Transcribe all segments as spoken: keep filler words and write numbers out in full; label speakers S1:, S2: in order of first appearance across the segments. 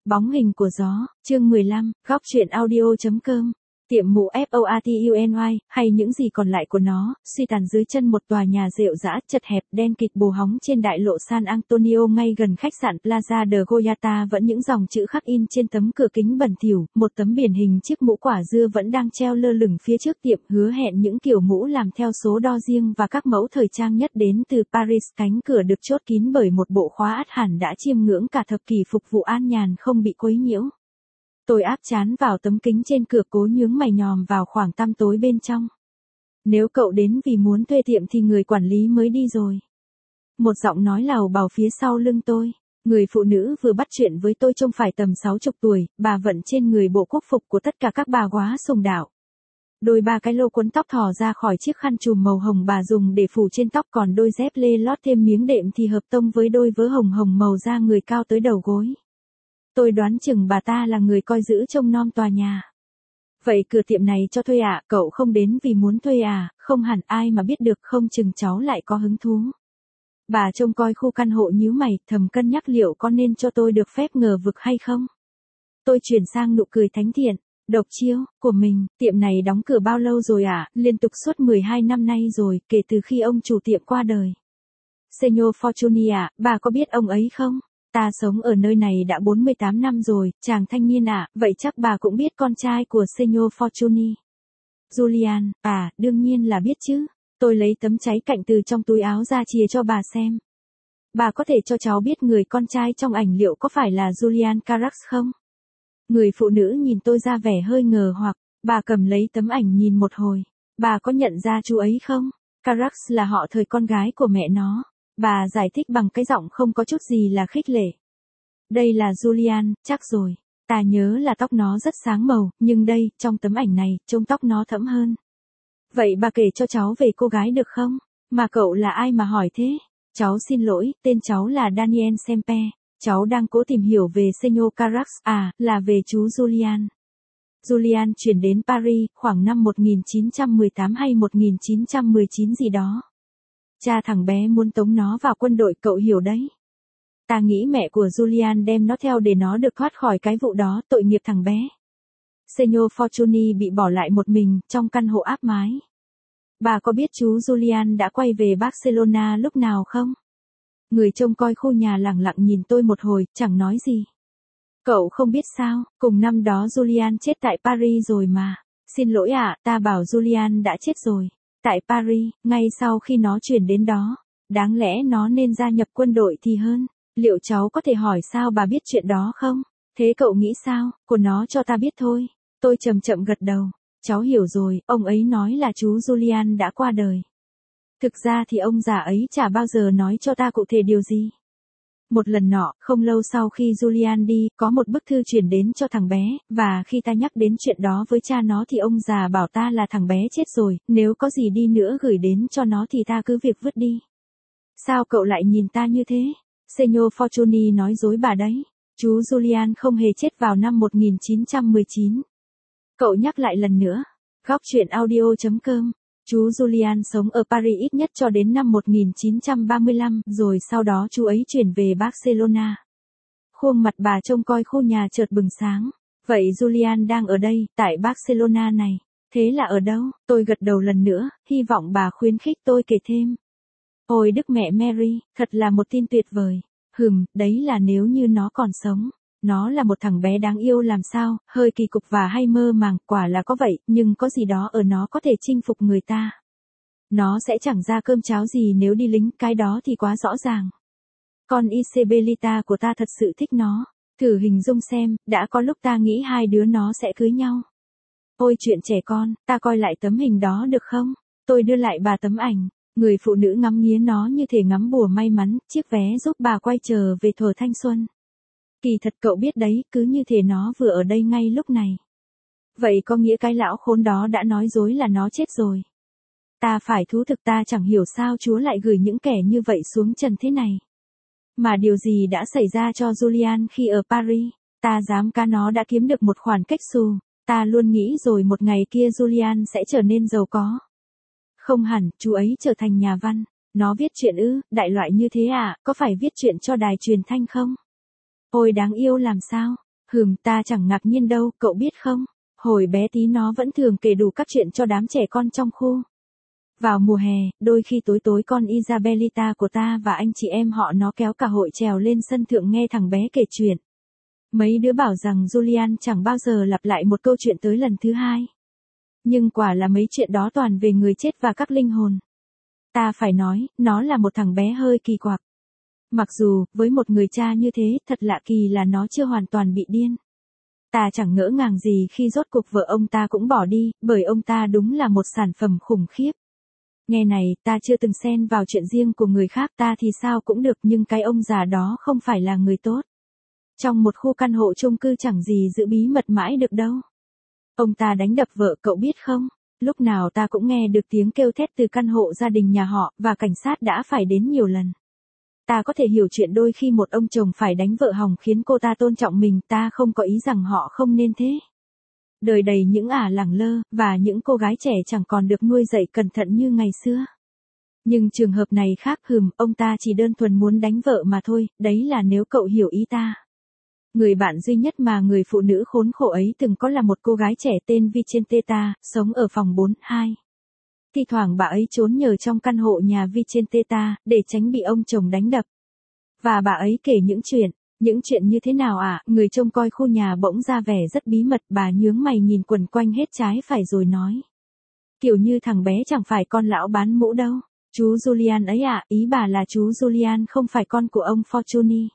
S1: Bóng hình của gió, chương mười lăm, góc truyện audio.com, tiệm mũ Fortuny, hay những gì còn lại của nó, suy tàn dưới chân một tòa nhà rệu rã, chật hẹp, đen kịt bồ hóng trên đại lộ San Antonio ngay gần khách sạn Plaza de Goyata vẫn những dòng chữ khắc in trên tấm cửa kính bẩn thỉu, một tấm biển hình chiếc mũ quả dưa vẫn đang treo lơ lửng phía trước tiệm, hứa hẹn những kiểu mũ làm theo số đo riêng và các mẫu thời trang nhất đến từ Paris. Cánh cửa được chốt kín bởi một bộ khóa át hẳn đã chiêm ngưỡng cả thập kỷ phục vụ an nhàn không bị quấy nhiễu. Tôi áp trán vào tấm kính trên cửa, cố nhướng mày nhòm vào khoảng tăm tối bên trong. Nếu cậu đến vì muốn thuê tiệm thì người quản lý mới đi rồi. Một giọng nói làu bàu phía sau lưng tôi. Người phụ nữ vừa bắt chuyện với tôi trông phải tầm sáu chục tuổi, bà vận trên người bộ quốc phục của tất cả các bà góa sùng đạo. Đôi ba cái lô quấn tóc thò ra khỏi chiếc khăn trùm màu hồng bà dùng để phủ trên tóc, còn đôi dép lê lót thêm miếng đệm thì hợp tông với đôi vớ hồng hồng màu da người cao tới đầu gối. Tôi đoán chừng bà ta là người coi giữ trông nom tòa nhà. Vậy cửa tiệm này cho thuê à, cậu không đến vì muốn thuê à, không hẳn, ai mà biết được, không chừng cháu lại có hứng thú. Bà trông coi khu căn hộ nhíu mày, thầm cân nhắc liệu có nên cho tôi được phép ngờ vực hay không. Tôi chuyển sang nụ cười thánh thiện, độc chiêu, của mình, tiệm này đóng cửa bao lâu rồi à, liên tục suốt mười hai năm nay rồi, kể từ khi ông chủ tiệm qua đời. Senor Fortuny à, bà có biết ông ấy không? Ta sống ở nơi này đã bốn mươi tám năm rồi, chàng thanh niên ạ, à, vậy chắc bà cũng biết con trai của Senor Fortuny. Julian, à, đương nhiên là biết chứ. Tôi lấy tấm cháy cạnh từ trong túi áo ra chìa cho bà xem. Bà có thể cho cháu biết người con trai trong ảnh liệu có phải là Julian Carax không? Người phụ nữ nhìn tôi ra vẻ hơi ngờ hoặc, bà cầm lấy tấm ảnh nhìn một hồi. Bà có nhận ra chú ấy không? Carax là họ thời con gái của mẹ nó. Bà giải thích bằng cái giọng không có chút gì là khích lệ. Đây là Julian, chắc rồi. Ta nhớ là tóc nó rất sáng màu, nhưng đây, trong tấm ảnh này, trông tóc nó thẫm hơn. Vậy bà kể cho cháu về cô gái được không? Mà cậu là ai mà hỏi thế? Cháu xin lỗi, tên cháu là Daniel Sempe. Cháu đang cố tìm hiểu về Senor Carax, à, là về chú Julian. Julian chuyển đến Paris, khoảng năm một nghìn chín trăm mười tám hay một nghìn chín trăm mười chín gì đó. Cha thằng bé muốn tống nó vào quân đội, cậu hiểu đấy. Ta nghĩ mẹ của Julian đem nó theo để nó được thoát khỏi cái vụ đó, tội nghiệp thằng bé. Senor Fortuny bị bỏ lại một mình, trong căn hộ áp mái. Bà có biết chú Julian đã quay về Barcelona lúc nào không? Người trông coi khu nhà lẳng lặng nhìn tôi một hồi, chẳng nói gì. Cậu không biết sao, cùng năm đó Julian chết tại Paris rồi mà. Xin lỗi ạ, à, ta bảo Julian đã chết rồi. Tại Paris, ngay sau khi nó chuyển đến đó. Đáng lẽ nó nên gia nhập quân đội thì hơn. Liệu cháu có thể hỏi sao bà biết chuyện đó không? Thế cậu nghĩ sao? Của nó cho ta biết thôi. Tôi chậm chậm gật đầu. Cháu hiểu rồi, ông ấy nói là chú Julian đã qua đời. Thực ra thì ông già ấy chả bao giờ nói cho ta cụ thể điều gì. Một lần nọ, không lâu sau khi Julian đi, có một bức thư chuyển đến cho thằng bé, và khi ta nhắc đến chuyện đó với cha nó thì ông già bảo ta là thằng bé chết rồi, nếu có gì đi nữa gửi đến cho nó thì ta cứ việc vứt đi. Sao cậu lại nhìn ta như thế? Senor Fortuny nói dối bà đấy. Chú Julian không hề chết vào năm một nghìn chín trăm mười chín. Cậu nhắc lại lần nữa. Góc truyện audio.com. Chú Julian sống ở Paris ít nhất cho đến năm một nghìn chín trăm ba mươi lăm, rồi sau đó chú ấy chuyển về Barcelona. Khuôn mặt bà trông coi khu nhà chợt bừng sáng. Vậy Julian đang ở đây, tại Barcelona này. Thế là ở đâu? Tôi gật đầu lần nữa, hy vọng bà khuyến khích tôi kể thêm. Ôi Đức Mẹ Mary, thật là một tin tuyệt vời. Hừm, đấy là nếu như nó còn sống. Nó là một thằng bé đáng yêu làm sao, hơi kỳ cục và hay mơ màng, quả là có vậy, nhưng có gì đó ở nó có thể chinh phục người ta. Nó sẽ chẳng ra cơm cháo gì nếu đi lính, cái đó thì quá rõ ràng. Con Isabelita của ta thật sự thích nó. Thử hình dung xem, đã có lúc ta nghĩ hai đứa nó sẽ cưới nhau. Ôi chuyện trẻ con, ta coi lại tấm hình đó được không? Tôi đưa lại bà tấm ảnh. Người phụ nữ ngắm nghía nó như thể ngắm bùa may mắn, chiếc vé giúp bà quay trở về thuở thanh xuân. Kỳ thật cậu biết đấy, cứ như thể nó vừa ở đây ngay lúc này. Vậy có nghĩa cái lão khốn đó đã nói dối là nó chết rồi. Ta phải thú thực, ta chẳng hiểu sao Chúa lại gửi những kẻ như vậy xuống trần thế này. Mà điều gì đã xảy ra cho Julian khi ở Paris? Ta dám cá nó đã kiếm được một khoản cách xù. Ta luôn nghĩ rồi một ngày kia Julian sẽ trở nên giàu có. Không hẳn, chú ấy trở thành nhà văn. Nó viết truyện ư, đại loại như thế à, có phải viết truyện cho đài truyền thanh không? Ôi đáng yêu làm sao. Hừm, ta chẳng ngạc nhiên đâu, cậu biết không? Hồi bé tí nó vẫn thường kể đủ các chuyện cho đám trẻ con trong khu. Vào mùa hè, đôi khi tối tối con Isabelita của ta và anh chị em họ nó kéo cả hội trèo lên sân thượng nghe thằng bé kể chuyện. Mấy đứa bảo rằng Julian chẳng bao giờ lặp lại một câu chuyện tới lần thứ hai. Nhưng quả là mấy chuyện đó toàn về người chết và các linh hồn. Ta phải nói, nó là một thằng bé hơi kỳ quặc. Mặc dù, với một người cha như thế, thật lạ kỳ là nó chưa hoàn toàn bị điên. Ta chẳng ngỡ ngàng gì khi rốt cuộc vợ ông ta cũng bỏ đi, bởi ông ta đúng là một sản phẩm khủng khiếp. Nghe này, ta chưa từng xen vào chuyện riêng của người khác, ta thì sao cũng được, nhưng cái ông già đó không phải là người tốt. Trong một khu căn hộ chung cư chẳng gì giữ bí mật mãi được đâu. Ông ta đánh đập vợ, cậu biết không? Lúc nào ta cũng nghe được tiếng kêu thét từ căn hộ gia đình nhà họ, và cảnh sát đã phải đến nhiều lần. Ta có thể hiểu chuyện đôi khi một ông chồng phải đánh vợ hòng khiến cô ta tôn trọng mình, ta không có ý rằng họ không nên thế. Đời đầy những ả lẳng lơ, và những cô gái trẻ chẳng còn được nuôi dạy cẩn thận như ngày xưa. Nhưng trường hợp này khác, hừm, ông ta chỉ đơn thuần muốn đánh vợ mà thôi, đấy là nếu cậu hiểu ý ta. Người bạn duy nhất mà người phụ nữ khốn khổ ấy từng có là một cô gái trẻ tên Vicenteta, sống ở phòng bốn hai. Thi thoảng bà ấy trốn nhờ trong căn hộ nhà Vicenteta, để tránh bị ông chồng đánh đập. Và bà ấy kể những chuyện, những chuyện như thế nào ạ, à? Người trông coi khu nhà bỗng ra vẻ rất bí mật, bà nhướng mày nhìn quần quanh hết trái phải rồi nói. Kiểu như thằng bé chẳng phải con lão bán mũ đâu. Chú Julian ấy ạ, à, ý bà là chú Julian không phải con của ông Fortuny.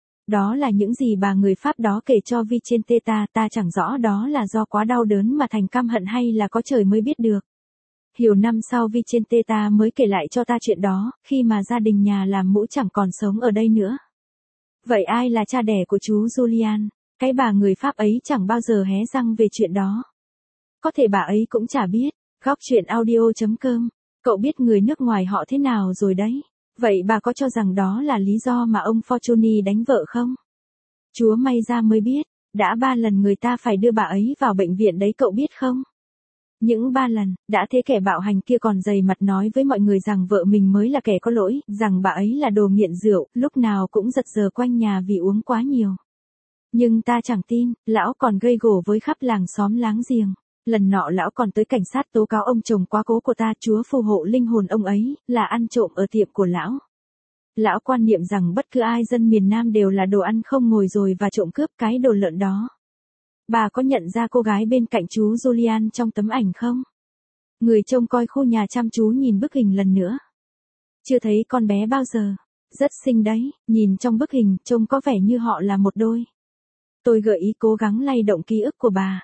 S1: Đó là những gì bà người Pháp đó kể cho Vicenteta, ta chẳng rõ đó là do quá đau đớn mà thành căm hận hay là có trời mới biết được. Nhiều năm sau Vicenteta mới kể lại cho ta chuyện đó, khi mà gia đình nhà làm mũ chẳng còn sống ở đây nữa. Vậy ai là cha đẻ của chú Julian? Cái bà người Pháp ấy chẳng bao giờ hé răng về chuyện đó. Có thể bà ấy cũng chả biết. Góc chuyện audio chấm com. Cậu biết người nước ngoài họ thế nào rồi đấy. Vậy bà có cho rằng đó là lý do mà ông Fortuny đánh vợ không? Chúa may ra mới biết. Đã ba lần người ta phải đưa bà ấy vào bệnh viện đấy, cậu biết không? Những ba lần, đã thế kẻ bạo hành kia còn dày mặt nói với mọi người rằng vợ mình mới là kẻ có lỗi, rằng bà ấy là đồ nghiện rượu, lúc nào cũng giật giờ quanh nhà vì uống quá nhiều. Nhưng ta chẳng tin, lão còn gây gổ với khắp làng xóm láng giềng. Lần nọ lão còn tới cảnh sát tố cáo ông chồng quá cố của ta, Chúa phù hộ linh hồn ông ấy, là ăn trộm ở tiệm của lão. Lão quan niệm rằng bất cứ ai dân miền Nam đều là đồ ăn không ngồi rồi và trộm cướp cái đồ lợn đó. Bà có nhận ra cô gái bên cạnh chú Julian trong tấm ảnh không? Người trông coi khu nhà chăm chú nhìn bức hình lần nữa. Chưa thấy con bé bao giờ. Rất xinh đấy, nhìn trong bức hình, trông có vẻ như họ là một đôi. Tôi gợi ý cố gắng lay động ký ức của bà.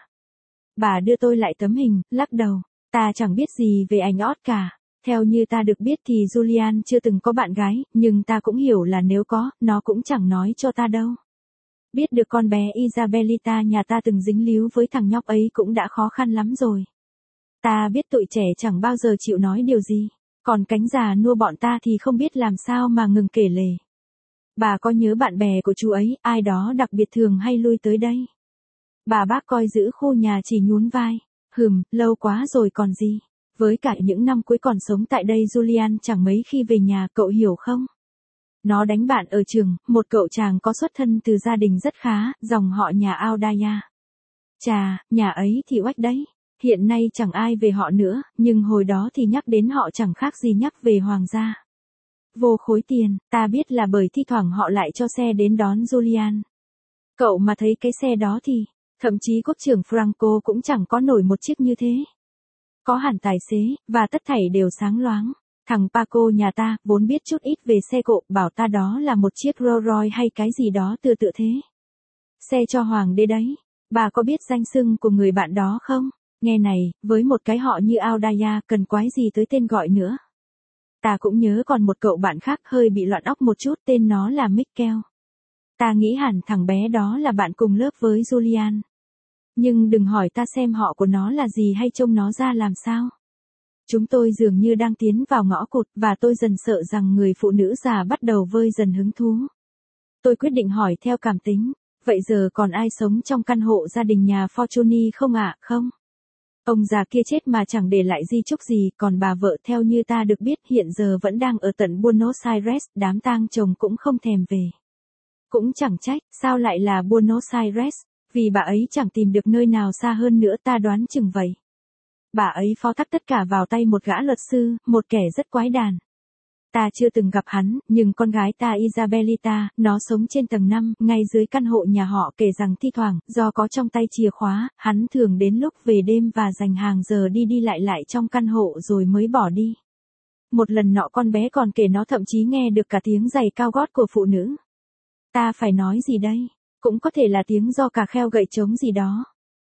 S1: Bà đưa tôi lại tấm hình, lắc đầu. Ta chẳng biết gì về anh Ót cả. Theo như ta được biết thì Julian chưa từng có bạn gái, nhưng ta cũng hiểu là nếu có, nó cũng chẳng nói cho ta đâu. Biết được con bé Isabelita nhà ta từng dính líu với thằng nhóc ấy cũng đã khó khăn lắm rồi. Ta biết tụi trẻ chẳng bao giờ chịu nói điều gì, còn cánh già nua bọn ta thì không biết làm sao mà ngừng kể lể. Bà có nhớ bạn bè của chú ấy, ai đó đặc biệt thường hay lui tới đây? Bà bác coi giữ khu nhà chỉ nhún vai. Hừm, lâu quá rồi còn gì. Với cả những năm cuối còn sống tại đây Julian chẳng mấy khi về nhà, cậu hiểu không? Nó đánh bạn ở trường, một cậu chàng có xuất thân từ gia đình rất khá, dòng họ nhà Audaya. Chà, nhà ấy thì oách đấy. Hiện nay chẳng ai về họ nữa, nhưng hồi đó thì nhắc đến họ chẳng khác gì nhắc về hoàng gia. Vô khối tiền, ta biết là bởi thi thoảng họ lại cho xe đến đón Julian. Cậu mà thấy cái xe đó thì, thậm chí quốc trưởng Franco cũng chẳng có nổi một chiếc như thế. Có hẳn tài xế, và tất thảy đều sáng loáng. Thằng Paco nhà ta, vốn biết chút ít về xe cộ, bảo ta đó là một chiếc Rolls Royce hay cái gì đó tựa tựa thế. Xe cho hoàng đế đấy. Bà có biết danh xưng của người bạn đó không? Nghe này, với một cái họ như Audaya, cần quái gì tới tên gọi nữa. Ta cũng nhớ còn một cậu bạn khác hơi bị loạn óc một chút, tên nó là Michael. Ta nghĩ hẳn thằng bé đó là bạn cùng lớp với Julian. Nhưng đừng hỏi ta xem họ của nó là gì hay trông nó ra làm sao. Chúng tôi dường như đang tiến vào ngõ cụt, và tôi dần sợ rằng người phụ nữ già bắt đầu vơi dần hứng thú. Tôi quyết định hỏi theo cảm tính, vậy giờ còn ai sống trong căn hộ gia đình nhà Fortuny không ạ? Không. Ông già kia chết mà chẳng để lại di chúc gì, còn bà vợ theo như ta được biết hiện giờ vẫn đang ở tận Buenos Aires, đám tang chồng cũng không thèm về. Cũng chẳng trách, sao lại là Buenos Aires? Vì bà ấy chẳng tìm được nơi nào xa hơn nữa, ta đoán chừng vậy. Bà ấy phó thác tất cả vào tay một gã luật sư, một kẻ rất quái đản. Ta chưa từng gặp hắn, nhưng con gái ta Isabelita, nó sống trên tầng năm, ngay dưới căn hộ nhà họ, kể rằng thi thoảng, do có trong tay chìa khóa, hắn thường đến lúc về đêm và dành hàng giờ đi đi lại lại trong căn hộ rồi mới bỏ đi. Một lần nọ con bé còn kể nó thậm chí nghe được cả tiếng giày cao gót của phụ nữ. Ta phải nói gì đây? Cũng có thể là tiếng do cà kheo gậy trống gì đó.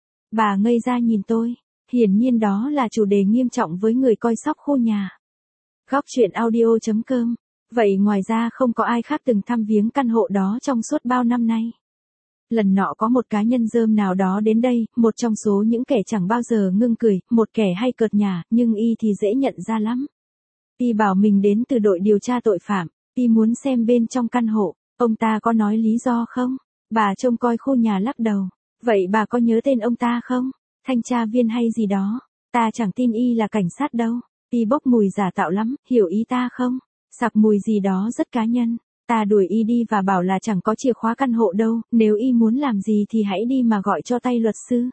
S1: Bà ngây ra nhìn tôi. Hiển nhiên đó là chủ đề nghiêm trọng với người coi sóc khu nhà. Góc chuyện audio chấm com. Vậy ngoài ra không có ai khác từng thăm viếng căn hộ đó trong suốt bao năm nay. Lần nọ có một cá nhân dơm nào đó đến đây, một trong số những kẻ chẳng bao giờ ngưng cười, một kẻ hay cợt nhả, nhưng y thì dễ nhận ra lắm. Y bảo mình đến từ đội điều tra tội phạm, y muốn xem bên trong căn hộ. Ông ta có nói lý do không? Bà trông coi khu nhà lắc đầu. Vậy bà có nhớ tên ông ta không? Thanh tra viên hay gì đó? Ta chẳng tin y là cảnh sát đâu. Y bốc mùi giả tạo lắm, hiểu ý ta không? Sặc mùi gì đó rất cá nhân. Ta đuổi y đi và bảo là chẳng có chìa khóa căn hộ đâu, nếu y muốn làm gì thì hãy đi mà gọi cho tay luật sư.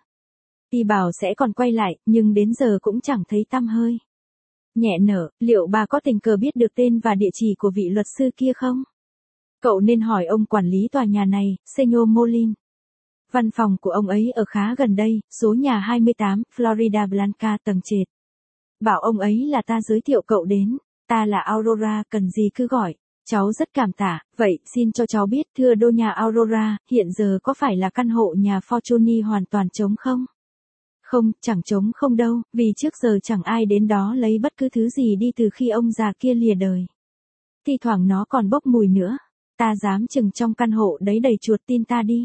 S1: Y bảo sẽ còn quay lại, nhưng đến giờ cũng chẳng thấy tăm hơi. Nhẹ nở, liệu bà có tình cờ biết được tên và địa chỉ của vị luật sư kia không? Cậu nên hỏi ông quản lý tòa nhà này, Senor Molin. Văn phòng của ông ấy ở khá gần đây, số nhà hai mươi tám, Florida Blanca, tầng trệt. Bảo ông ấy là ta giới thiệu cậu đến. Ta là Aurora, cần gì cứ gọi. Cháu rất cảm tạ. Vậy, xin cho cháu biết, thưa đô nhà Aurora, hiện giờ có phải là căn hộ nhà Fortuny hoàn toàn trống không? Không, chẳng trống không đâu, vì trước giờ chẳng ai đến đó lấy bất cứ thứ gì đi từ khi ông già kia lìa đời. Thi thoảng nó còn bốc mùi nữa. Ta dám chừng trong căn hộ đấy đầy chuột, tin ta đi.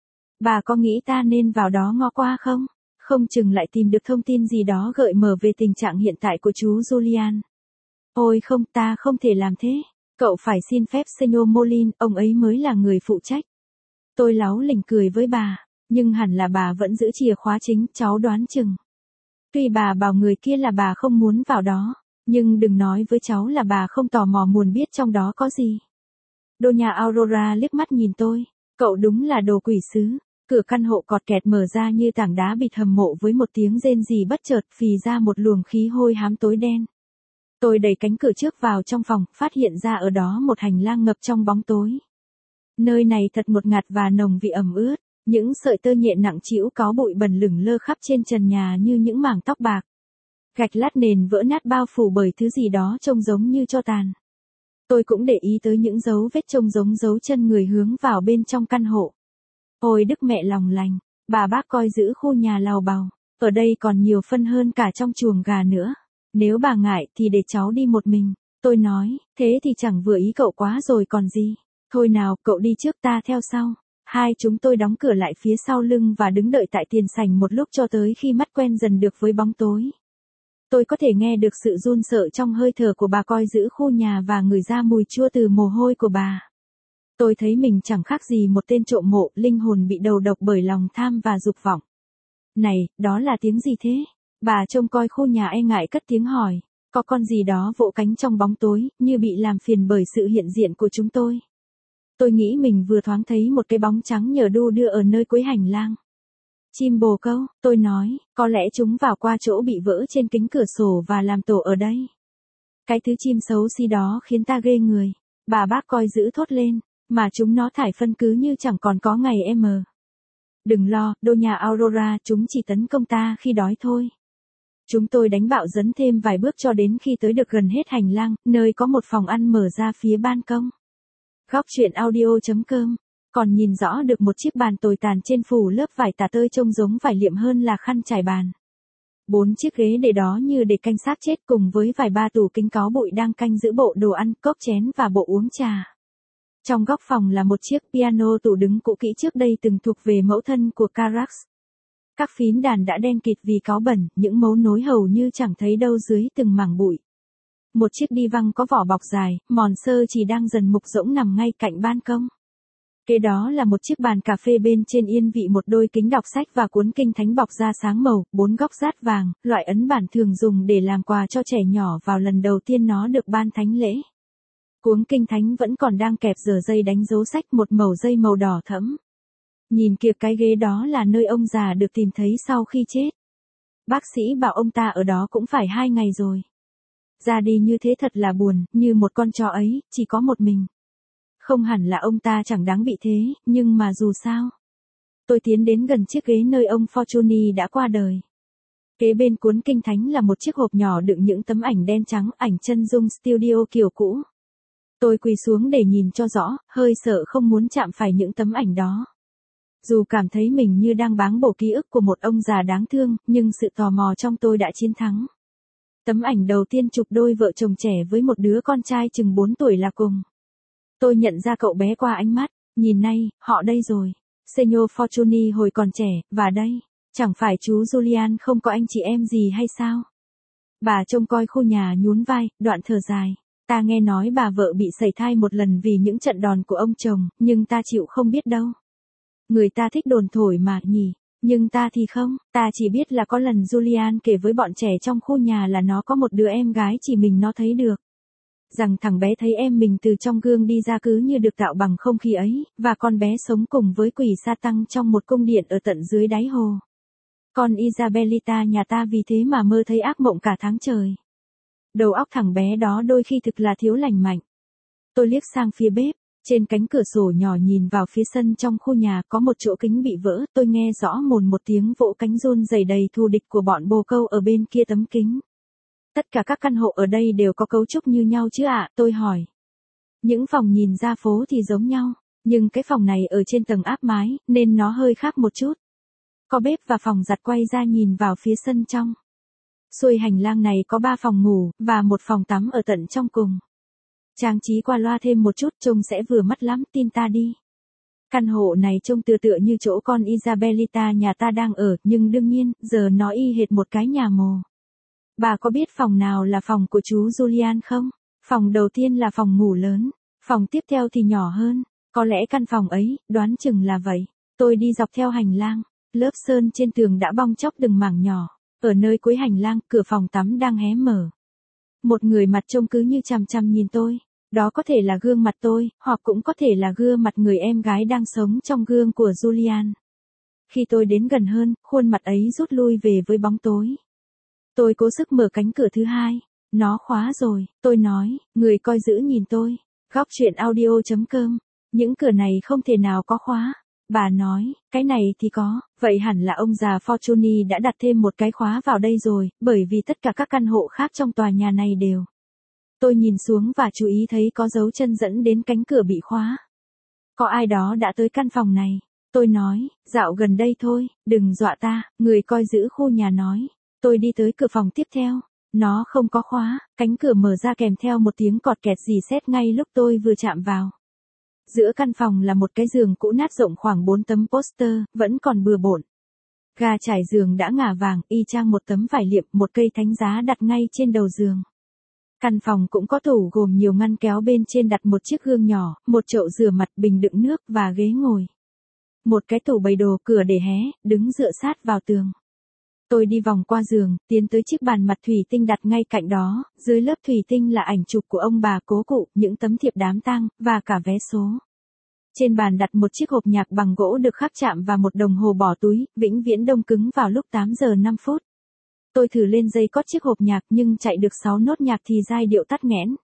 S1: Bà có nghĩ ta nên vào đó ngó qua không? Không chừng lại tìm được thông tin gì đó gợi mở về tình trạng hiện tại của chú Julian. Ôi không, ta không thể làm thế. Cậu phải xin phép Senor Molin, ông ấy mới là người phụ trách. Tôi láu lỉnh cười với bà, nhưng hẳn là bà vẫn giữ chìa khóa chính, cháu đoán chừng. Tuy bà bảo người kia là bà không muốn vào đó, nhưng đừng nói với cháu là bà không tò mò muốn biết trong đó có gì. Đô nhà Aurora liếc mắt nhìn tôi. Cậu đúng là đồ quỷ sứ. Cửa căn hộ cọt kẹt mở ra như tảng đá bịt hầm mộ với một tiếng rên rỉ bất chợt, phì ra một luồng khí hôi hám tối đen. Tôi đẩy cánh cửa trước vào trong phòng, phát hiện ra ở đó một hành lang ngập trong bóng tối. Nơi này thật ngột ngạt và nồng vị ẩm ướt, những sợi tơ nhện nặng trĩu có bụi bẩn lửng lơ khắp trên trần nhà như những mảng tóc bạc. Gạch lát nền vỡ nát bao phủ bởi thứ gì đó trông giống như tro tàn. Tôi cũng để ý tới những dấu vết trông giống dấu chân người hướng vào bên trong căn hộ. Ôi đức mẹ lòng lành, bà bác coi giữ khu nhà lào bào, ở đây còn nhiều phân hơn cả trong chuồng gà nữa. Nếu bà ngại thì để cháu đi một mình. Tôi nói, thế thì chẳng vừa ý cậu quá rồi còn gì. Thôi nào, cậu đi trước, ta theo sau. Hai chúng tôi đóng cửa lại phía sau lưng và đứng đợi tại tiền sảnh một lúc cho tới khi mắt quen dần được với bóng tối. Tôi có thể nghe được sự run sợ trong hơi thở của bà coi giữ khu nhà và ngửi ra mùi chua từ mồ hôi của bà. Tôi thấy mình chẳng khác gì một tên trộm mộ, linh hồn bị đầu độc bởi lòng tham và dục vọng. Này, đó là tiếng gì thế? Bà trông coi khu nhà e ngại cất tiếng hỏi. Có con gì đó vỗ cánh trong bóng tối, như bị làm phiền bởi sự hiện diện của chúng tôi. Tôi nghĩ mình vừa thoáng thấy một cái bóng trắng nhờ đu đưa ở nơi cuối hành lang. Chim bồ câu, tôi nói, có lẽ chúng vào qua chỗ bị vỡ trên kính cửa sổ và làm tổ ở đây. Cái thứ chim xấu xí đó khiến ta ghê người. Bà bác coi giữ thốt lên, mà chúng nó thải phân cứ như chẳng còn có ngày em. Đừng lo, đô nhà Aurora, chúng chỉ tấn công ta khi đói thôi. Chúng tôi đánh bạo dấn thêm vài bước cho đến khi tới được gần hết hành lang, nơi có một phòng ăn mở ra phía ban công. Góc chuyện audio chấm com. Còn nhìn rõ được một chiếc bàn tồi tàn trên phủ lớp vải tả tơi trông giống vải liệm hơn là khăn trải bàn. Bốn chiếc ghế để đó như để canh xác chết cùng với vài ba tủ kính có bụi đang canh giữ bộ đồ ăn, cốc chén và bộ uống trà. Trong góc phòng là một chiếc piano tủ đứng cũ kỹ trước đây từng thuộc về mẫu thân của Carax. Các phím đàn đã đen kịt vì cáu bẩn, những mấu nối hầu như chẳng thấy đâu dưới từng mảng bụi. Một chiếc đi văng có vỏ bọc dài, mòn sơ chỉ đang dần mục rỗng nằm ngay cạnh ban công. Kế đó là một chiếc bàn cà phê bên trên yên vị một đôi kính đọc sách và cuốn kinh thánh bọc da sáng màu, bốn góc dát vàng, loại ấn bản thường dùng để làm quà cho trẻ nhỏ vào lần đầu tiên nó được ban thánh lễ. Cuốn kinh thánh vẫn còn đang kẹp giờ dây đánh dấu sách, một mẩu dây màu đỏ thẫm. Nhìn kìa, cái ghế đó là nơi ông già được tìm thấy sau khi chết. Bác sĩ bảo ông ta ở đó cũng phải hai ngày rồi. Ra đi như thế thật là buồn, như một con chó ấy, chỉ có một mình. Không hẳn là ông ta chẳng đáng bị thế, nhưng mà dù sao. Tôi tiến đến gần chiếc ghế nơi ông Fortuny đã qua đời. Kế bên cuốn kinh thánh là một chiếc hộp nhỏ đựng những tấm ảnh đen trắng, ảnh chân dung studio kiểu cũ. Tôi quỳ xuống để nhìn cho rõ, hơi sợ không muốn chạm phải những tấm ảnh đó. Dù cảm thấy mình như đang báng bổ ký ức của một ông già đáng thương, nhưng sự tò mò trong tôi đã chiến thắng. Tấm ảnh đầu tiên chụp đôi vợ chồng trẻ với một đứa con trai chừng bốn tuổi là cùng. Tôi nhận ra cậu bé qua ánh mắt, nhìn nay, họ đây rồi. Senor Fortuny hồi còn trẻ, và đây, chẳng phải chú Julian không có anh chị em gì hay sao? Bà trông coi khu nhà nhún vai, đoạn thở dài. Ta nghe nói bà vợ bị sẩy thai một lần vì những trận đòn của ông chồng, nhưng ta chịu không biết đâu. Người ta thích đồn thổi mà nhỉ, nhưng ta thì không, ta chỉ biết là có lần Julian kể với bọn trẻ trong khu nhà là nó có một đứa em gái chỉ mình nó thấy được. Rằng thằng bé thấy em mình từ trong gương đi ra cứ như được tạo bằng không khí ấy, và con bé sống cùng với quỷ sa tăng trong một cung điện ở tận dưới đáy hồ. Con Isabelita nhà ta vì thế mà mơ thấy ác mộng cả tháng trời. Đầu óc thằng bé đó đôi khi thực là thiếu lành mạnh. Tôi liếc sang phía bếp, trên cánh cửa sổ nhỏ nhìn vào phía sân trong khu nhà có một chỗ kính bị vỡ, tôi nghe rõ mồn một tiếng vỗ cánh run rẩy đầy thù địch của bọn bồ câu ở bên kia tấm kính. Tất cả các căn hộ ở đây đều có cấu trúc như nhau chứ ạ, tôi hỏi. Những phòng nhìn ra phố thì giống nhau, nhưng cái phòng này ở trên tầng áp mái, nên nó hơi khác một chút. Có bếp và phòng giặt quay ra nhìn vào phía sân trong. Xuôi hành lang này có ba phòng ngủ, và một phòng tắm ở tận trong cùng. Trang trí qua loa thêm một chút trông sẽ vừa mắt lắm, tin ta đi. Căn hộ này trông tựa tựa như chỗ con Isabelita nhà ta đang ở, nhưng đương nhiên, giờ nó y hệt một cái nhà mồ. Bà có biết phòng nào là phòng của chú Julian không? Phòng đầu tiên là phòng ngủ lớn, phòng tiếp theo thì nhỏ hơn. Có lẽ căn phòng ấy, đoán chừng là vậy. Tôi đi dọc theo hành lang, lớp sơn trên tường đã bong chóc từng mảng nhỏ. Ở nơi cuối hành lang, cửa phòng tắm đang hé mở. Một người mặt trông cứ như chằm chằm nhìn tôi. Đó có thể là gương mặt tôi, hoặc cũng có thể là gương mặt người em gái đang sống trong gương của Julian. Khi tôi đến gần hơn, khuôn mặt ấy rút lui về với bóng tối. Tôi cố sức mở cánh cửa thứ hai. Nó khóa rồi, tôi nói, người coi giữ nhìn tôi. Góc truyện audio chấm com. Những cửa này không thể nào có khóa. Bà nói, cái này thì có, vậy hẳn là ông già Fortuny đã đặt thêm một cái khóa vào đây rồi, bởi vì tất cả các căn hộ khác trong tòa nhà này đều. Tôi nhìn xuống và chú ý thấy có dấu chân dẫn đến cánh cửa bị khóa. Có ai đó đã tới căn phòng này. Tôi nói, dạo gần đây thôi, đừng dọa ta, người coi giữ khu nhà nói. Tôi đi tới cửa phòng tiếp theo. Nó không có khóa, cánh cửa mở ra kèm theo một tiếng cọt kẹt rì sét ngay lúc tôi vừa chạm vào. Giữa căn phòng là một cái giường cũ nát rộng khoảng bốn tấm poster, vẫn còn bừa bộn. Ga trải giường đã ngả vàng, y chang một tấm vải liệm, một cây thánh giá đặt ngay trên đầu giường. Căn phòng cũng có tủ gồm nhiều ngăn kéo, bên trên đặt một chiếc gương nhỏ, một chậu rửa mặt, bình đựng nước và ghế ngồi. Một cái tủ bày đồ, cửa để hé, đứng dựa sát vào tường. Tôi đi vòng qua giường, tiến tới chiếc bàn mặt thủy tinh đặt ngay cạnh đó, dưới lớp thủy tinh là ảnh chụp của ông bà cố cụ, những tấm thiệp đám tang, và cả vé số. Trên bàn đặt một chiếc hộp nhạc bằng gỗ được khắc chạm và một đồng hồ bỏ túi, vĩnh viễn đông cứng vào lúc tám giờ năm phút. Tôi thử lên dây cót chiếc hộp nhạc nhưng chạy được sáu nốt nhạc thì giai điệu tắt nghẽn.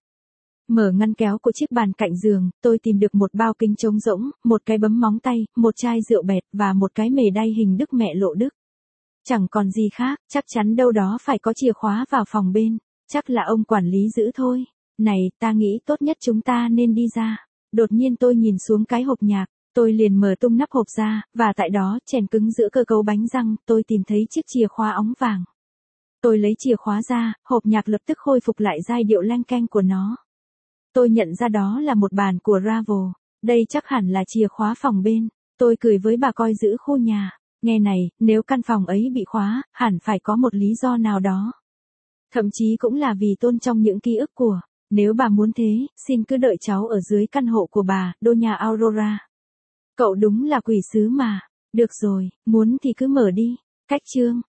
S1: Mở ngăn kéo của chiếc bàn cạnh giường, tôi tìm được một bao kính trống rỗng, một cái bấm móng tay, một chai rượu bẹt và một cái mề đay hình Đức Mẹ Lộ Đức. Chẳng còn gì khác, chắc chắn đâu đó phải có chìa khóa vào phòng bên, chắc là ông quản lý giữ thôi. Này, ta nghĩ tốt nhất chúng ta nên đi ra. Đột nhiên tôi nhìn xuống cái hộp nhạc, tôi liền mở tung nắp hộp ra, và tại đó, chèn cứng giữa cơ cấu bánh răng, tôi tìm thấy chiếc chìa khóa óng vàng. Tôi lấy chìa khóa ra, hộp nhạc lập tức khôi phục lại giai điệu leng keng của nó. Tôi nhận ra đó là một bản của Ravel, đây chắc hẳn là chìa khóa phòng bên. Tôi cười với bà coi giữ khu nhà. Nghe này, nếu căn phòng ấy bị khóa, hẳn phải có một lý do nào đó. Thậm chí cũng là vì tôn trọng những ký ức của. Nếu bà muốn thế, xin cứ đợi cháu ở dưới căn hộ của bà, Doña Aurora. Cậu đúng là quỷ sứ mà. Được rồi, muốn thì cứ mở đi. Cách chương.